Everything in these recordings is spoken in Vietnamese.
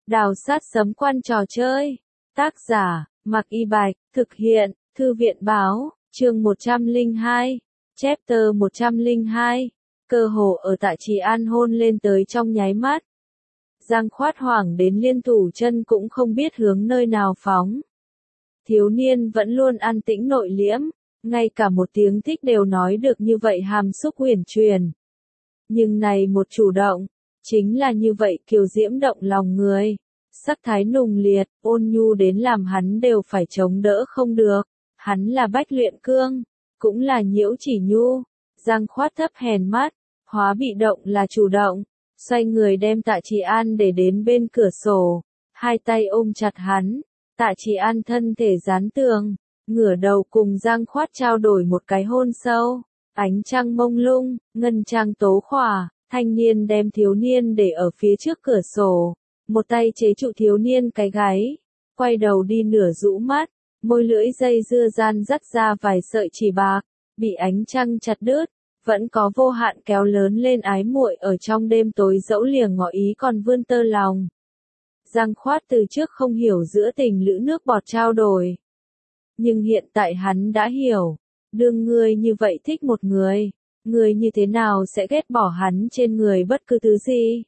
Đào sát sấm quan trò chơi. Tác giả, Mạc Y Bạch, thực hiện, Thư viện báo, chương 102, chapter 102. Cơ hồ ở Tạ Trì An hôn lên tới trong nháy mắt. Giang Khoát hoảng đến liên thủ chân cũng không biết hướng nơi nào phóng. Thiếu niên vẫn luôn an tĩnh nội liễm, ngay cả một tiếng thích đều nói được như vậy hàm xúc huyền truyền. Nhưng này một chủ động, chính là như vậy kiều diễm động lòng người, sắc thái nùng liệt, ôn nhu đến làm hắn đều phải chống đỡ không được. Hắn là bách luyện cương, cũng là nhiễu chỉ nhu. Giang Khoát thấp hèn mắt, hóa bị động là chủ động, xoay người đem Tạ Trì An để đến bên cửa sổ, hai tay ôm chặt hắn. Tạ Trì An thân thể dán tường, ngửa đầu cùng Giang Khoát trao đổi một cái hôn sâu. Ánh trăng mông lung, ngân trang tố khỏa, thanh niên đem thiếu niên để ở phía trước cửa sổ, một tay chế trụ thiếu niên cái gáy, quay đầu đi nửa rũ mắt, môi lưỡi dây dưa gian dắt ra vài sợi chỉ bạc, bị ánh trăng chặt đứt, vẫn có vô hạn kéo lớn lên ái muội ở trong đêm tối dẫu liềng ngỏ ý còn vươn tơ lòng. Giang Khoát từ trước không hiểu giữa tình lữ nước bọt trao đổi, nhưng hiện tại hắn đã hiểu. Đương ngươi như vậy thích một người, ngươi như thế nào sẽ ghét bỏ hắn trên người bất cứ thứ gì?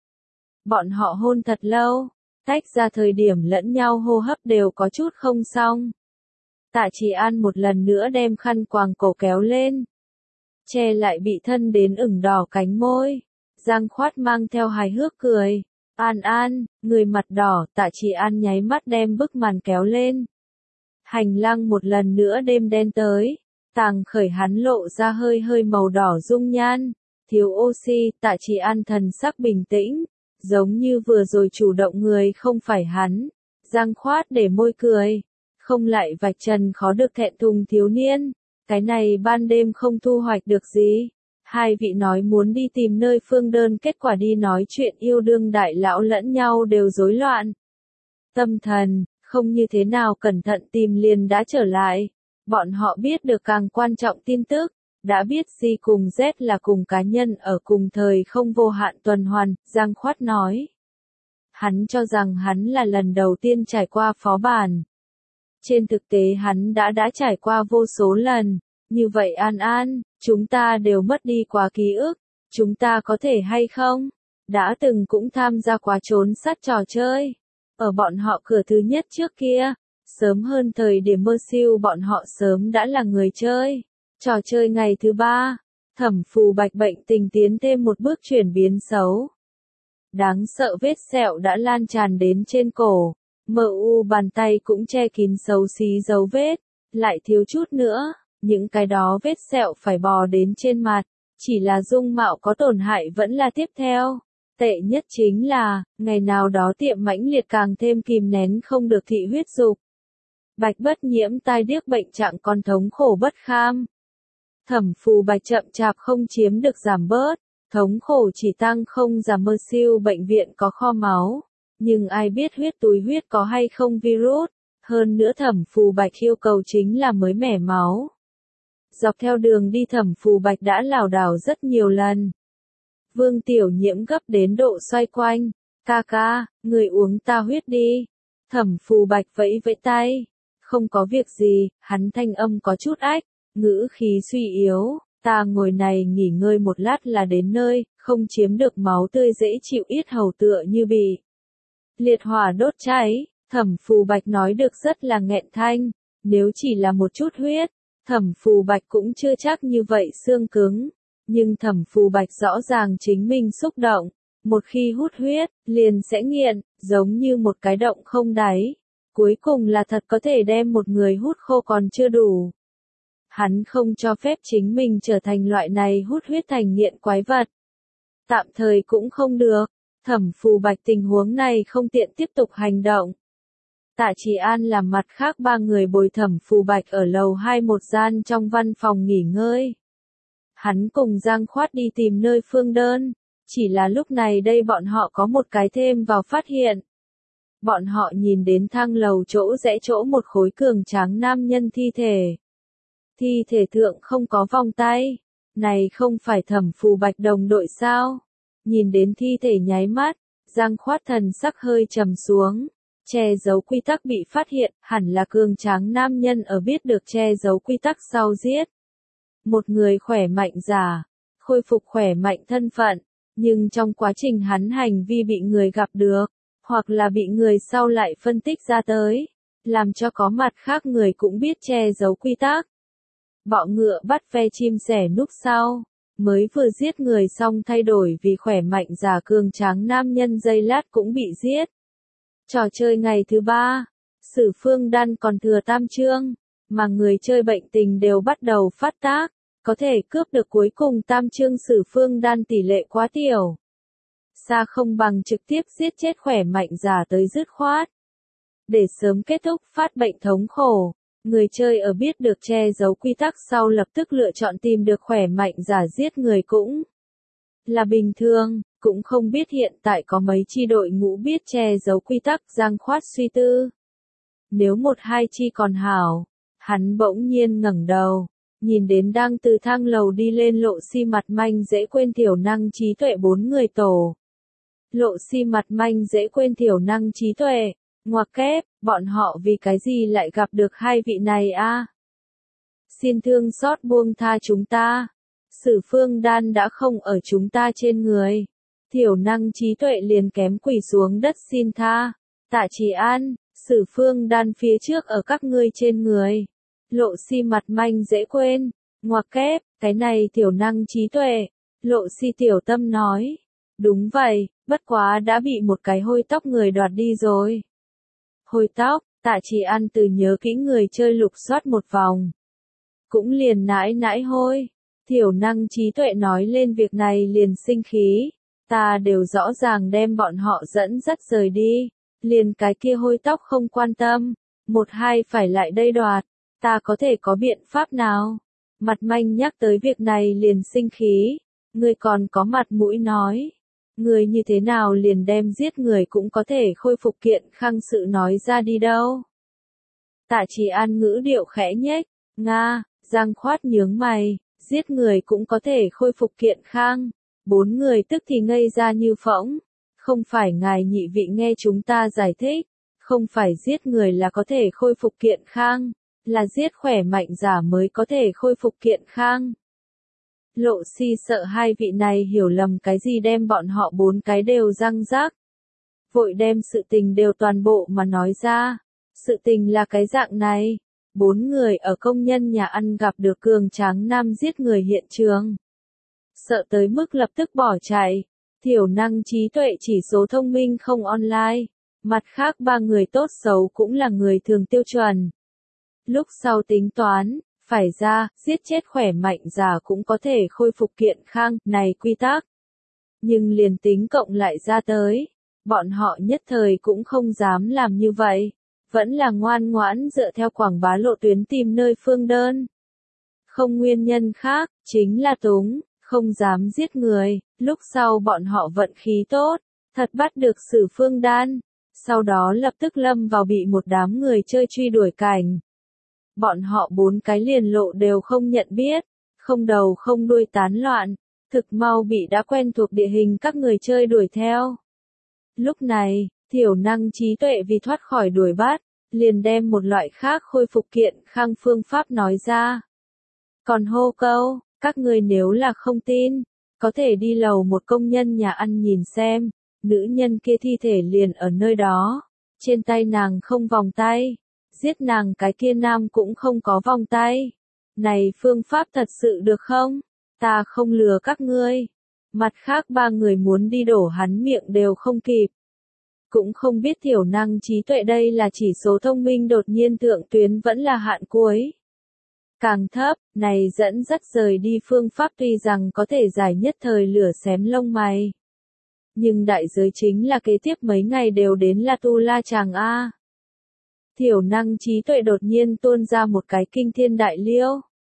Bọn họ hôn thật lâu, tách ra thời điểm lẫn nhau hô hấp đều có chút không xong. Tạ Trì An một lần nữa đem khăn quàng cổ kéo lên, che lại bị thân đến ửng đỏ cánh môi. Giang Khoát mang theo hài hước cười. An An, người mặt đỏ. Tạ Trì An nháy mắt đem bức màn kéo lên. Hành lang một lần nữa đêm đen tới. Tàng khởi hắn lộ ra hơi hơi màu đỏ dung nhan, thiếu oxy. Tạ Trì An thần sắc bình tĩnh, giống như vừa rồi chủ động người không phải hắn. Giang Khoát để môi cười, không lại vạch trần khó được thẹn thùng thiếu niên. Cái này ban đêm không thu hoạch được gì. Hai vị nói muốn đi tìm nơi phương đơn, kết quả đi nói chuyện yêu đương đại lão lẫn nhau đều rối loạn tâm thần, không như thế nào cẩn thận tìm liền đã trở lại. Bọn họ biết được càng quan trọng tin tức, đã biết G cùng Z là cùng cá nhân ở cùng thời không vô hạn tuần hoàn. Giang Khoát nói. Hắn cho rằng hắn là lần đầu tiên trải qua phó bản. Trên thực tế hắn đã trải qua vô số lần. Như vậy An An, chúng ta đều mất đi quá ký ức, chúng ta có thể hay không? Đã từng cũng tham gia quá trốn sát trò chơi. Ở bọn họ cửa thứ nhất trước kia, sớm hơn thời điểm mơ siêu bọn họ sớm đã là người chơi. Trò chơi ngày thứ 3, Thẩm Phù Bạch bệnh tình tiến thêm một bước chuyển biến xấu. Đáng sợ vết sẹo đã lan tràn đến trên cổ, MU bàn tay cũng che kín xấu xí dấu vết, lại thiếu chút nữa, những cái đó vết sẹo phải bò đến trên mặt, chỉ là dung mạo có tổn hại vẫn là tiếp theo. Tệ nhất chính là, ngày nào đó tiệm mãnh liệt càng thêm kìm nén không được thị huyết dục. Bạch bất nhiễm tai điếc bệnh trạng còn thống khổ bất kham. Thẩm Phù Bạch chậm chạp không chiếm được giảm bớt, thống khổ chỉ tăng không giảm. Mơ siêu bệnh viện có kho máu, nhưng ai biết huyết túi huyết có hay không virus, hơn nữa Thẩm Phù Bạch yêu cầu chính là mới mẻ máu. Dọc theo đường đi Thẩm Phù Bạch đã lảo đảo rất nhiều lần. Vương Tiểu Nhiễm gấp đến độ xoay quanh, ca ca, người uống ta huyết đi. Thẩm Phù Bạch vẫy vẫy tay, không có việc gì. Hắn thanh âm có chút ách, ngữ khí suy yếu, ta ngồi này nghỉ ngơi một lát là đến nơi, không chiếm được máu tươi dễ chịu yết hầu tựa như bị liệt hỏa đốt cháy. Thẩm Phù Bạch nói được rất là nghẹn thanh, nếu chỉ là một chút huyết, Thẩm Phù Bạch cũng chưa chắc như vậy xương cứng, nhưng Thẩm Phù Bạch rõ ràng chính mình xúc động, một khi hút huyết, liền sẽ nghiện, giống như một cái động không đáy, cuối cùng là thật có thể đem một người hút khô còn chưa đủ. Hắn không cho phép chính mình trở thành loại này hút huyết thành nghiện quái vật. Tạm thời cũng không được, Thẩm Phù Bạch tình huống này không tiện tiếp tục hành động. Tạ Trì An làm mặt khác 3 người bồi Thẩm Phù Bạch ở lầu 2 một gian trong văn phòng nghỉ ngơi. Hắn cùng Giang Khoát đi tìm nơi phương đơn, chỉ là lúc này đây bọn họ có một cái thêm vào phát hiện. Bọn họ nhìn đến thang lầu chỗ rẽ chỗ một khối cường tráng nam nhân thi thể. Thi thể thượng không có vòng tay, này không phải Thẩm Phù Bạch đồng đội sao? Nhìn đến thi thể nháy mắt, Giang Khoát thần sắc hơi trầm xuống. Che giấu quy tắc bị phát hiện, hẳn là cường tráng nam nhân ở biết được che giấu quy tắc sau giết một người khỏe mạnh giả, khôi phục khỏe mạnh thân phận, nhưng trong quá trình hắn hành vi bị người gặp được, hoặc là bị người sau lại phân tích ra tới, làm cho có mặt khác người cũng biết che giấu quy tắc. Bọ ngựa bắt ve chim sẻ núp sau, mới vừa giết người xong thay đổi vì khỏe mạnh giả cường tráng nam nhân giây lát cũng bị giết. Trò chơi ngày thứ 3, Sử Phương Đan còn thừa tam chương, mà người chơi bệnh tình đều bắt đầu phát tác, có thể cướp được cuối cùng tam chương Sử Phương Đan tỷ lệ quá tiểu. Xa không bằng trực tiếp giết chết khỏe mạnh giả tới dứt khoát. Để sớm kết thúc phát bệnh thống khổ, người chơi ở biết được che giấu quy tắc sau lập tức lựa chọn tìm được khỏe mạnh giả giết người cũng là bình thường, cũng không biết hiện tại có mấy chi đội ngũ biết che giấu quy tắc. Giang Khoát suy tư. Nếu một hai chi còn hảo, hắn bỗng nhiên ngẩng đầu, nhìn đến đang từ thang lầu đi lên Lộ Si mặt manh dễ quên thiểu năng trí tuệ 4 người tổ. Lộ Si mặt manh dễ quên thiểu năng trí tuệ, ngoặc kép, bọn họ vì cái gì lại gặp được hai vị này a? Xin thương xót buông tha chúng ta. Sử Phương Đan đã không ở chúng ta trên người. Thiểu năng trí tuệ liền kém quỳ xuống đất xin tha. Tạ Trì An, Sử Phương Đan phía trước ở các ngươi trên người. Lộ Si mặt manh dễ quên, ngoặc kép, cái này thiểu năng trí tuệ. Lộ Si tiểu tâm nói. Đúng vậy, bất quá đã bị một cái hôi tóc người đoạt đi rồi. Hôi tóc, Tạ Trì An từ nhớ kỹ người chơi lục soát một vòng. Cũng liền nãi nãi hôi. Thiểu năng trí tuệ nói lên việc này liền sinh khí. Ta đều rõ ràng đem bọn họ dẫn dắt rời đi. Liền cái kia hôi tóc không quan tâm. Một hai phải lại đây đoạt. Ta có thể có biện pháp nào? Mặt manh nhắc tới việc này liền sinh khí. Ngươi còn có mặt mũi nói. Người như thế nào liền đem giết người cũng có thể khôi phục kiện khang sự nói ra đi đâu. Tạ Trì An ngữ điệu khẽ nhếch. Nga, Giang Khoát nhướng mày. Giết người cũng có thể khôi phục kiện khang. 4 người tức thì ngây ra như phỗng. Không phải ngài nhị vị nghe chúng ta giải thích. Không phải giết người là có thể khôi phục kiện khang. Là giết khỏe mạnh giả mới có thể khôi phục kiện khang. Lộ Si sợ hai vị này hiểu lầm cái gì đem bọn họ 4 cái đều răng rác. Vội đem sự tình đều toàn bộ mà nói ra. Sự tình là cái dạng này. 4 người ở công nhân nhà ăn gặp được cường tráng nam giết người hiện trường. Sợ tới mức lập tức bỏ chạy. Thiểu năng trí tuệ chỉ số thông minh không online. Mặt khác 3 người tốt xấu cũng là người thường tiêu chuẩn. Lúc sau tính toán, phải ra, giết chết khỏe mạnh giả cũng có thể khôi phục kiện khang, này quy tắc. Nhưng liền tính cộng lại ra tới, bọn họ nhất thời cũng không dám làm như vậy. Vẫn là ngoan ngoãn dựa theo quảng bá lộ tuyến tìm nơi phương đơn. Không nguyên nhân khác, chính là túng, không dám giết người. Lúc sau bọn họ vận khí tốt, thật bắt được Sử Phương Đan. Sau đó lập tức lâm vào bị một đám người chơi truy đuổi cảnh. Bọn họ 4 cái liền lộ đều không nhận biết, không đầu không đuôi tán loạn, thực mau bị đã quen thuộc địa hình các người chơi đuổi theo. Lúc này, thiểu năng trí tuệ vì thoát khỏi đuổi bắt, liền đem một loại khác khôi phục kiện khang phương pháp nói ra. Còn hô câu, các người nếu là không tin, có thể đi lầu một công nhân nhà ăn nhìn xem, nữ nhân kia thi thể liền ở nơi đó, trên tay nàng không vòng tay. Giết nàng cái kia nam cũng không có vòng tay. Này phương pháp thật sự được không? Ta không lừa các ngươi. Mặt khác 3 người muốn đi đổ hắn miệng đều không kịp. Cũng không biết thiểu năng trí tuệ đây là chỉ số thông minh đột nhiên thượng tuyến vẫn là hạn cuối. Càng thấp, này dẫn dắt rời đi phương pháp tuy rằng có thể giải nhất thời lửa xém lông mày. Nhưng đại giới chính là kế tiếp mấy ngày đều đến La Tu La Chàng A. Thiểu năng trí tuệ đột nhiên tuôn ra một cái kinh thiên đại liêu.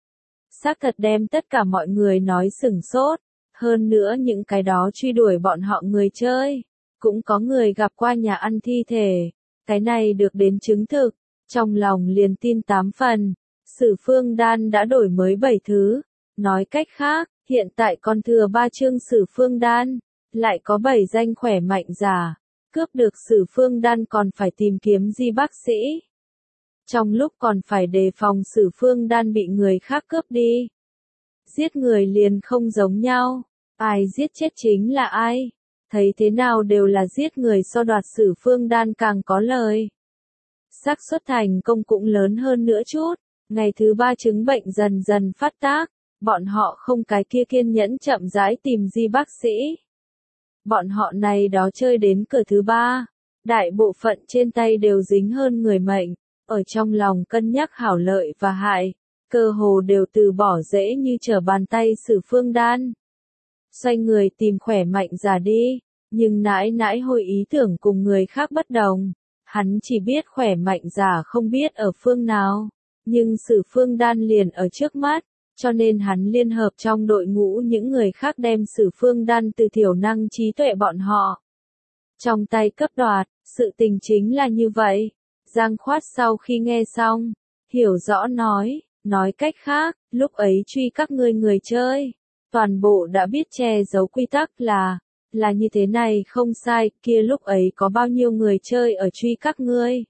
Xác thật đem tất cả mọi người nói sửng sốt. Hơn nữa những cái đó truy đuổi bọn họ người chơi. Cũng có người gặp qua nhà ăn thi thể. Cái này được đến chứng thực. Trong lòng liền tin 8 phần. Sử Phương Đan đã đổi mới 7 thứ. Nói cách khác, hiện tại còn thừa 3 chương Sử Phương Đan. lại có 7 danh khỏe mạnh giả, cướp được Sử Phương Đan còn phải tìm kiếm Di bác sĩ. Trong lúc còn phải đề phòng Sử Phương Đan bị người khác cướp đi. Giết người liền không giống nhau, ai giết chết chính là ai, thấy thế nào đều là giết người so đoạt Sử Phương Đan càng có lời. Xác suất thành công cũng lớn hơn nữa chút, ngày thứ 3 chứng bệnh dần dần phát tác, bọn họ không cái kia kiên nhẫn chậm rãi tìm Di bác sĩ. Bọn họ này đó chơi đến cửa thứ 3, đại bộ phận trên tay đều dính hơn người mệnh, ở trong lòng cân nhắc hảo lợi và hại, cơ hồ đều từ bỏ dễ như trở bàn tay Sử Phương Đan. Xoay người tìm khỏe mạnh giả đi, nhưng nãi nãi hồi ý tưởng cùng người khác bất đồng. Hắn chỉ biết khỏe mạnh giả không biết ở phương nào, nhưng Sử Phương Đan liền ở trước mắt, cho nên hắn liên hợp trong đội ngũ những người khác đem Sử Phương Đan từ thiểu năng trí tuệ bọn họ trong tay cấp đoạt, sự tình chính là như vậy. Giang Khoát sau khi nghe xong, hiểu rõ nói cách khác, lúc ấy truy các ngươi người chơi, toàn bộ đã biết che giấu quy tắc là như thế này không sai, kia lúc ấy có bao nhiêu người chơi ở truy các ngươi.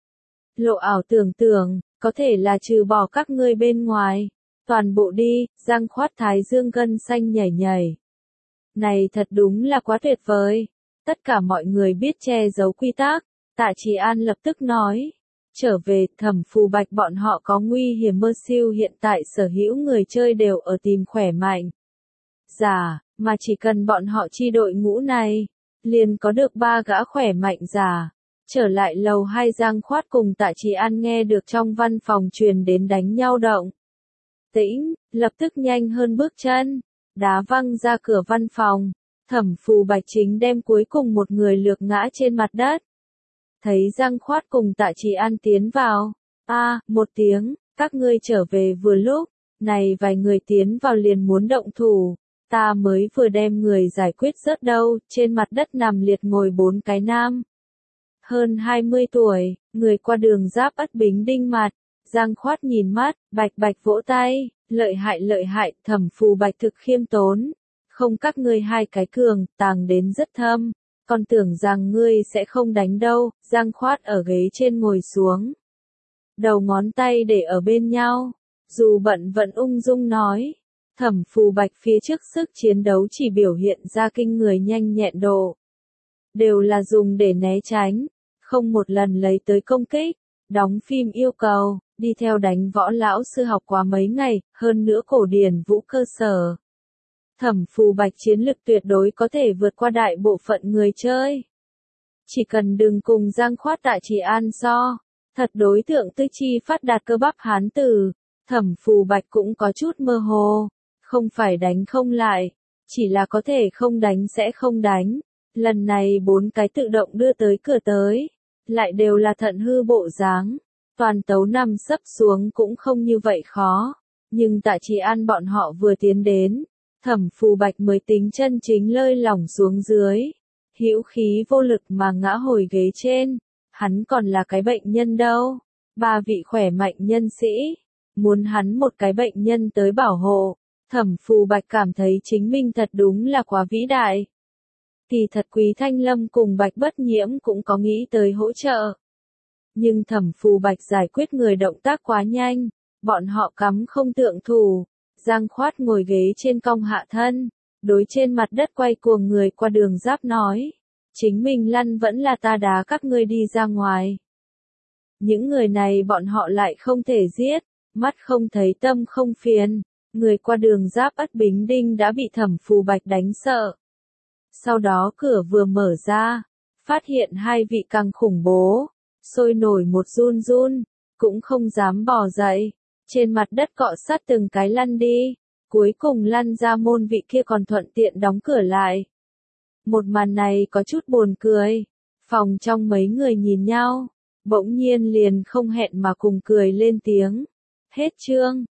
Lộ ảo tưởng tượng, có thể là trừ bỏ các ngươi bên ngoài, toàn bộ đi, Giang Khoát thái dương gân xanh nhảy nhảy. Này thật đúng là quá tuyệt vời, tất cả mọi người biết che giấu quy tắc, Tạ Trì An lập tức nói. Trở về, Thẩm Phù Bạch bọn họ có nguy hiểm mơ siêu hiện tại sở hữu người chơi đều ở tìm khỏe mạnh giả, mà chỉ cần bọn họ chi đội ngũ này, liền có được 3 gã khỏe mạnh giả. Trở lại lầu 2 Giang Khoát cùng Tạ Trì An nghe được trong văn phòng truyền đến đánh nhau động tĩnh, lập tức nhanh hơn bước chân, đá văng ra cửa văn phòng. Thẩm Phù Bạch chính đem cuối cùng một người lược ngã trên mặt đất. Thấy Giang Khoát cùng Tạ Trì An tiến vào, một tiếng, các ngươi trở về vừa lúc, này vài người tiến vào liền muốn động thủ, ta mới vừa đem người giải quyết rớt đâu, trên mặt đất nằm liệt ngồi 4 cái nam. Hơn 20 tuổi, người qua đường giáp Ất Bính Đinh mặt, Giang Khoát nhìn mắt, bạch bạch vỗ tay, lợi hại, Thẩm Phù Bạch thực khiêm tốn, không các ngươi hai cái cường, tàng đến rất thâm. Còn tưởng rằng ngươi sẽ không đánh đâu, Giang Khoát ở ghế trên ngồi xuống. Đầu ngón tay để ở bên nhau, dù bận vẫn ung dung nói. Thẩm Phù Bạch phía trước sức chiến đấu chỉ biểu hiện ra kinh người nhanh nhẹn độ. Đều là dùng để né tránh, không một lần lấy tới công kích. Đóng phim yêu cầu, đi theo đánh võ lão sư học quá mấy ngày, hơn nữa cổ điển vũ cơ sở. Thẩm Phù Bạch chiến lực tuyệt đối có thể vượt qua đại bộ phận người chơi. Chỉ cần đừng cùng Giang Khoát Tạ Trì An so, thật đối tượng tư chi phát đạt cơ bắp hán tử, Thẩm Phù Bạch cũng có chút mơ hồ, không phải đánh không lại, chỉ là có thể không đánh sẽ không đánh. Lần này 4 cái tự động đưa tới cửa tới, lại đều là thận hư bộ dáng, toàn tấu nằm sấp xuống cũng không như vậy khó, nhưng Tạ Trì An bọn họ vừa tiến đến. Thẩm Phù Bạch mới tính chân chính lơi lỏng xuống dưới, hữu khí vô lực mà ngã hồi ghế trên, hắn còn là cái bệnh nhân đâu, 3 vị khỏe mạnh nhân sĩ, muốn hắn một cái bệnh nhân tới bảo hộ, Thẩm Phù Bạch cảm thấy chính mình thật đúng là quá vĩ đại. Kỳ thật Quý Thanh Lâm cùng Bạch Bất Nhiễm cũng có nghĩ tới hỗ trợ. Nhưng Thẩm Phù Bạch giải quyết người động tác quá nhanh, bọn họ cắm không tượng thủ. Giang Khoát ngồi ghế trên cong hạ thân, đối trên mặt đất quay cuồng người qua đường giáp nói. Chính mình lăn vẫn là ta đá các ngươi đi ra ngoài. Những người này bọn họ lại không thể giết, mắt không thấy tâm không phiền. Người qua đường giáp Ất Bính Đinh đã bị Thẩm Phù Bạch đánh sợ. Sau đó cửa vừa mở ra, phát hiện 2 vị càng khủng bố, sôi nổi một run run, cũng không dám bò dậy. Trên mặt đất cọ sát từng cái lăn đi, cuối cùng lăn ra môn vị kia còn thuận tiện đóng cửa lại. Một màn này có chút buồn cười, phòng trong mấy người nhìn nhau, bỗng nhiên liền không hẹn mà cùng cười lên tiếng. Hết chương.